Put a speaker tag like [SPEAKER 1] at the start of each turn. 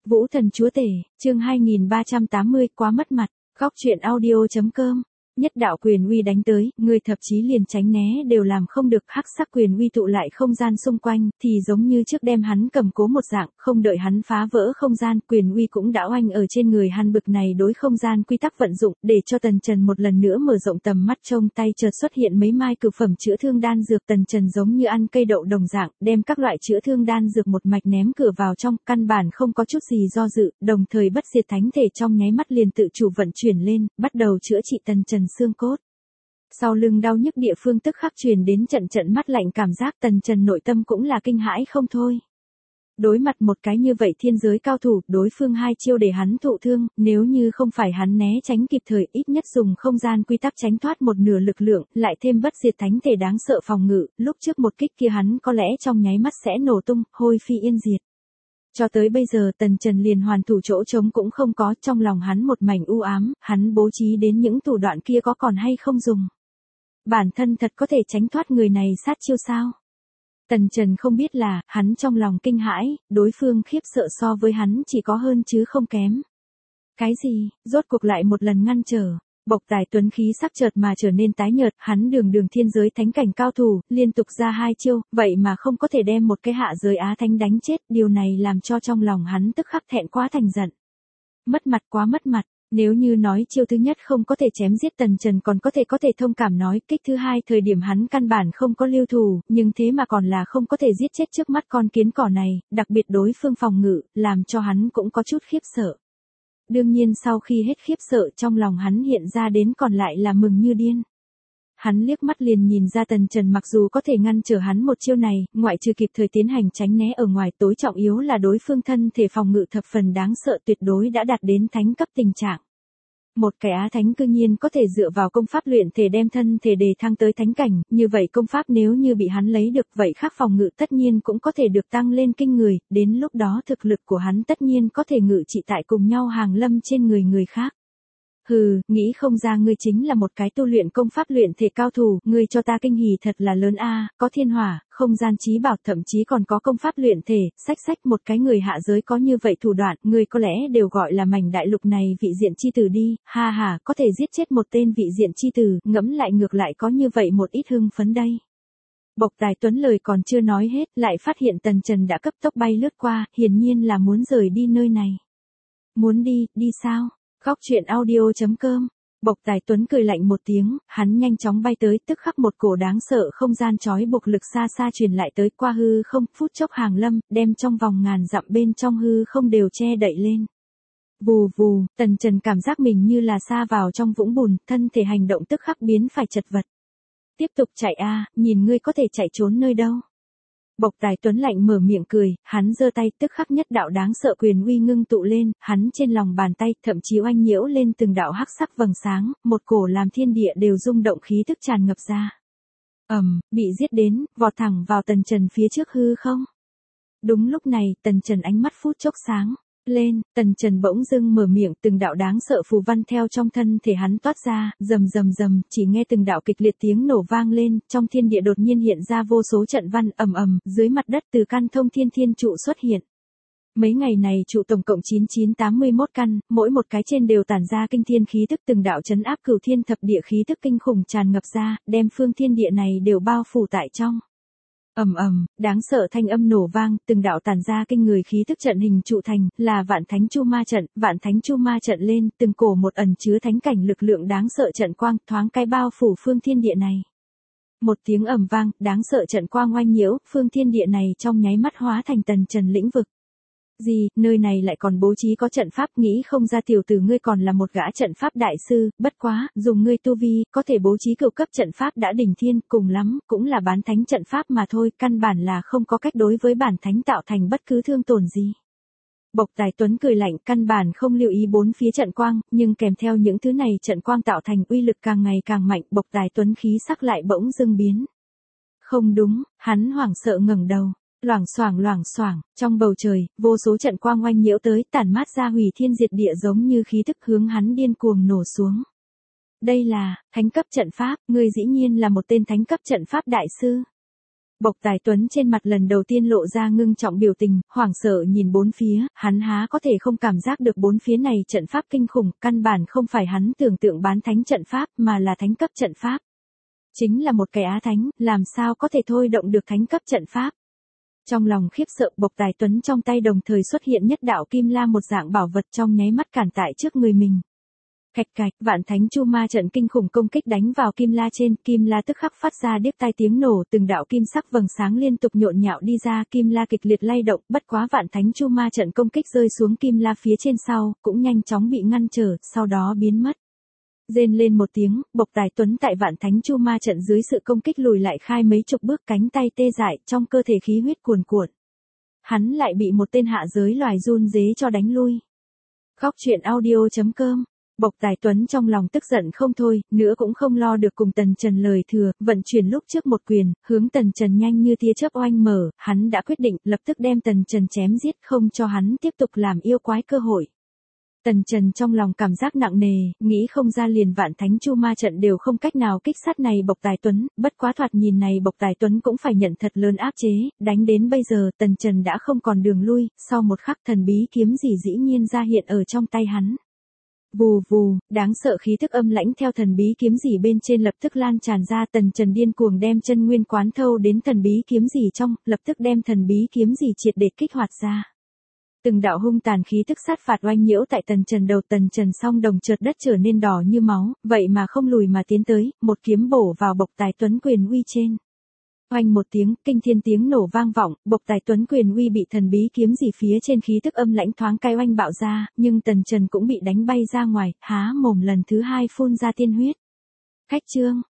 [SPEAKER 1] Vũ Thần Chúa Tể, chương 2380, quá mất mặt, góc truyện audio.com. Nhất đạo quyền uy đánh tới, người thậm chí liền tránh né đều làm không được, hắc sắc quyền uy tụ lại không gian xung quanh, thì giống như trước đem hắn cầm cố một dạng, không đợi hắn phá vỡ không gian, quyền uy cũng đã oanh ở trên người hắn. Bực này đối không gian quy tắc vận dụng, để cho Tần Trần một lần nữa mở rộng tầm mắt, trông tay chợt xuất hiện mấy mai cực phẩm chữa thương đan dược. Tần Trần giống như ăn cây đậu đồng dạng, đem các loại chữa thương đan dược một mạch ném cửa vào trong, căn bản không có chút gì do dự, đồng thời bất diệt thánh thể trong nháy mắt liền tự chủ vận chuyển lên, bắt đầu chữa trị Tần Trần xương cốt. Sau lưng đau nhức địa phương tức khắc truyền đến trận trận mắt lạnh cảm giác. Tần Trần nội tâm cũng là kinh hãi không thôi. Đối mặt một cái như vậy thiên giới cao thủ, đối phương hai chiêu để hắn thụ thương, nếu như không phải hắn né tránh kịp thời, ít nhất dùng không gian quy tắc tránh thoát một nửa lực lượng, lại thêm bất diệt thánh thể đáng sợ phòng ngự, lúc trước một kích kia hắn có lẽ trong nháy mắt sẽ nổ tung, hôi phi yên diệt. Cho tới bây giờ Tần Trần liền hoàn thủ chỗ trống cũng không có, trong lòng hắn một mảnh u ám, hắn bố trí đến những thủ đoạn kia có còn hay không dùng. Bản thân thật có thể tránh thoát người này sát chiêu sao? Tần Trần không biết là, hắn trong lòng kinh hãi, đối phương khiếp sợ so với hắn chỉ có hơn chứ không kém. Cái gì, rốt cuộc lại một lần ngăn trở. Bộc Tài Tuấn khí sắc chợt mà trở nên tái nhợt, hắn đường thiên giới thánh cảnh cao thủ, liên tục ra hai chiêu, vậy mà không có thể đem một cái hạ giới á thánh đánh chết, điều này làm cho trong lòng hắn tức khắc thẹn quá thành giận. Mất mặt, quá mất mặt. Nếu như nói chiêu thứ nhất không có thể chém giết Tần Trần còn có thể thông cảm nói, kích thứ hai thời điểm hắn căn bản không có lưu thù, nhưng thế mà còn là không có thể giết chết trước mắt con kiến cỏ này, đặc biệt đối phương phòng ngự, làm cho hắn cũng có chút khiếp sợ. Đương nhiên sau khi hết khiếp sợ trong lòng hắn hiện ra đến còn lại là mừng như điên. Hắn liếc mắt liền nhìn ra Tần Trần mặc dù có thể ngăn trở hắn một chiêu này, ngoại trừ kịp thời tiến hành tránh né ở ngoài, tối trọng yếu là đối phương thân thể phòng ngự thập phần đáng sợ, tuyệt đối đã đạt đến thánh cấp tình trạng. Một cái á thánh cư nhiên có thể dựa vào công pháp luyện thể đem thân thể đề thăng tới thánh cảnh, như vậy công pháp nếu như bị hắn lấy được, vậy khác phòng ngự tất nhiên cũng có thể được tăng lên kinh người, đến lúc đó thực lực của hắn tất nhiên có thể ngự trị tại cùng nhau hàng lâm trên người khác. Hừ, nghĩ không ra ngươi chính là một cái tu luyện công pháp luyện thể cao thủ, ngươi cho ta kinh hỉ thật là lớn a, có thiên hỏa, không gian trí bảo, thậm chí còn có công pháp luyện thể, sách một cái người hạ giới có như vậy thủ đoạn, ngươi có lẽ đều gọi là mảnh đại lục này vị diện chi tử đi, ha ha, có thể giết chết một tên vị diện chi tử, ngẫm lại ngược lại có như vậy một ít hưng phấn đây. Bộc Tài Tuấn lời còn chưa nói hết, lại phát hiện Tần Trần đã cấp tốc bay lướt qua, hiển nhiên là muốn rời đi nơi này. Muốn đi sao? Góc truyện audio.com. Bộc Tài Tuấn cười lạnh một tiếng, hắn nhanh chóng bay tới, tức khắc một cổ đáng sợ không gian trói buộc lực xa xa truyền lại tới, qua hư không, phút chốc hàng lâm, đem trong vòng ngàn dặm bên trong hư không đều che đậy lên. Vù vù, Tần Trần cảm giác mình như là sa vào trong vũng bùn, thân thể hành động tức khắc biến phải chật vật. Tiếp tục chạy a, nhìn ngươi có thể chạy trốn nơi đâu. Bộc Tài Tuấn lạnh mở miệng cười, hắn giơ tay, tức khắc nhất đạo đáng sợ quyền uy ngưng tụ lên, hắn trên lòng bàn tay thậm chí oanh nhiễu lên từng đạo hắc sắc vầng sáng, một cổ làm thiên địa đều rung động khí tức tràn ngập ra. Bị giết đến, vọt thẳng vào Tần Trần phía trước hư không. Đúng lúc này, Tần Trần ánh mắt phút chốc sáng lên, Tần Trần bỗng dưng mở miệng, từng đạo đáng sợ phù văn theo trong thân thể hắn toát ra, rầm, chỉ nghe từng đạo kịch liệt tiếng nổ vang lên, trong thiên địa đột nhiên hiện ra vô số trận văn, dưới mặt đất từ căn thông thiên trụ xuất hiện. Mấy ngày này trụ tổng cộng 9981 căn, mỗi một cái trên đều tản ra kinh thiên khí tức, từng đạo trấn áp cửu thiên thập địa khí tức kinh khủng tràn ngập ra, đem phương thiên địa này đều bao phủ tại trong. Đáng sợ thanh âm nổ vang, từng đạo tản ra kinh người khí tức trận hình trụ thành, là Vạn Thánh Chu Ma trận lên, từng cổ một ẩn chứa thánh cảnh lực lượng đáng sợ trận quang, thoáng cái bao phủ phương thiên địa này. Một tiếng ầm vang, đáng sợ trận quang oanh nhiễu, phương thiên địa này trong nháy mắt hóa thành Tần Trần lĩnh vực. Gì, nơi này lại còn bố trí có trận pháp, nghĩ không ra tiểu tử ngươi còn là một gã trận pháp đại sư, bất quá, dùng ngươi tu vi, có thể bố trí cửu cấp trận pháp đã đỉnh thiên, cùng lắm, cũng là bán thánh trận pháp mà thôi, căn bản là không có cách đối với bản thánh tạo thành bất cứ thương tổn gì. Bộc Tài Tuấn cười lạnh, căn bản không lưu ý bốn phía trận quang, nhưng kèm theo những thứ này trận quang tạo thành uy lực càng ngày càng mạnh, Bộc Tài Tuấn khí sắc lại bỗng dưng biến. Không đúng, hắn hoảng sợ ngẩng đầu. Loảng xoảng, trong bầu trời, vô số trận quang oanh nhiễu tới, tản mát ra hủy thiên diệt địa giống như khí tức hướng hắn điên cuồng nổ xuống. Đây là thánh cấp trận pháp, ngươi dĩ nhiên là một tên thánh cấp trận pháp đại sư. Bộc Tài Tuấn trên mặt lần đầu tiên lộ ra ngưng trọng biểu tình, hoảng sợ nhìn bốn phía, hắn há có thể không cảm giác được bốn phía này trận pháp kinh khủng, căn bản không phải hắn tưởng tượng bán thánh trận pháp mà là thánh cấp trận pháp. Chính là một cái á thánh, làm sao có thể thôi động được thánh cấp trận pháp. Trong lòng khiếp sợ, Bộc Tài Tuấn trong tay đồng thời xuất hiện nhất đạo kim la một dạng bảo vật trong nháy mắt cản tại trước người mình. Cạch cạch, vạn thánh chu ma trận kinh khủng công kích đánh vào kim la trên, kim la tức khắc phát ra điếc tai tiếng nổ, từng đạo kim sắc vầng sáng liên tục nhộn nhạo đi ra, kim la kịch liệt lay động, bất quá vạn thánh chu ma trận công kích rơi xuống kim la phía trên sau, cũng nhanh chóng bị ngăn trở, sau đó biến mất. Rên lên một tiếng, Bộc Tài Tuấn tại vạn thánh chu ma trận dưới sự công kích lùi lại khai mấy chục bước, cánh tay tê dại, trong cơ thể khí huyết cuồn cuộn. Hắn lại bị một tên hạ giới loài run dế cho đánh lui. Góc truyện audio.com. Bộc Tài Tuấn trong lòng tức giận không thôi, nữa cũng không lo được cùng Tần Trần lời thừa, vận chuyển lúc trước một quyền, hướng Tần Trần nhanh như tia chớp oanh mở, hắn đã quyết định lập tức đem Tần Trần chém giết, không cho hắn tiếp tục làm yêu quái cơ hội. Tần Trần trong lòng cảm giác nặng nề, nghĩ không ra liền vạn thánh chu ma trận đều không cách nào kích sát này Bộc Tài Tuấn, bất quá thoạt nhìn này Bộc Tài Tuấn cũng phải nhận thật lớn áp chế, đánh đến bây giờ Tần Trần đã không còn đường lui, sau một khắc thần bí kiếm gì dĩ nhiên ra hiện ở trong tay hắn. Vù vù, đáng sợ khí thức âm lãnh theo thần bí kiếm gì bên trên lập tức lan tràn ra, Tần Trần điên cuồng đem chân nguyên quán thâu đến thần bí kiếm gì trong, lập tức đem thần bí kiếm gì triệt để kích hoạt ra. Từng đạo hung tàn khí tức sát phạt oanh nhiễu tại Tần Trần đầu, Tần Trần song đồng chợt đất trở nên đỏ như máu, vậy mà không lùi mà tiến tới, một kiếm bổ vào Bộc Tài Tuấn quyền uy trên. Oanh một tiếng, kinh thiên tiếng nổ vang vọng, Bộc Tài Tuấn quyền uy bị thần bí kiếm gì phía trên khí tức âm lãnh thoáng cai oanh bạo ra, nhưng Tần Trần cũng bị đánh bay ra ngoài, há mồm lần thứ hai phun ra tiên huyết. Khách chương.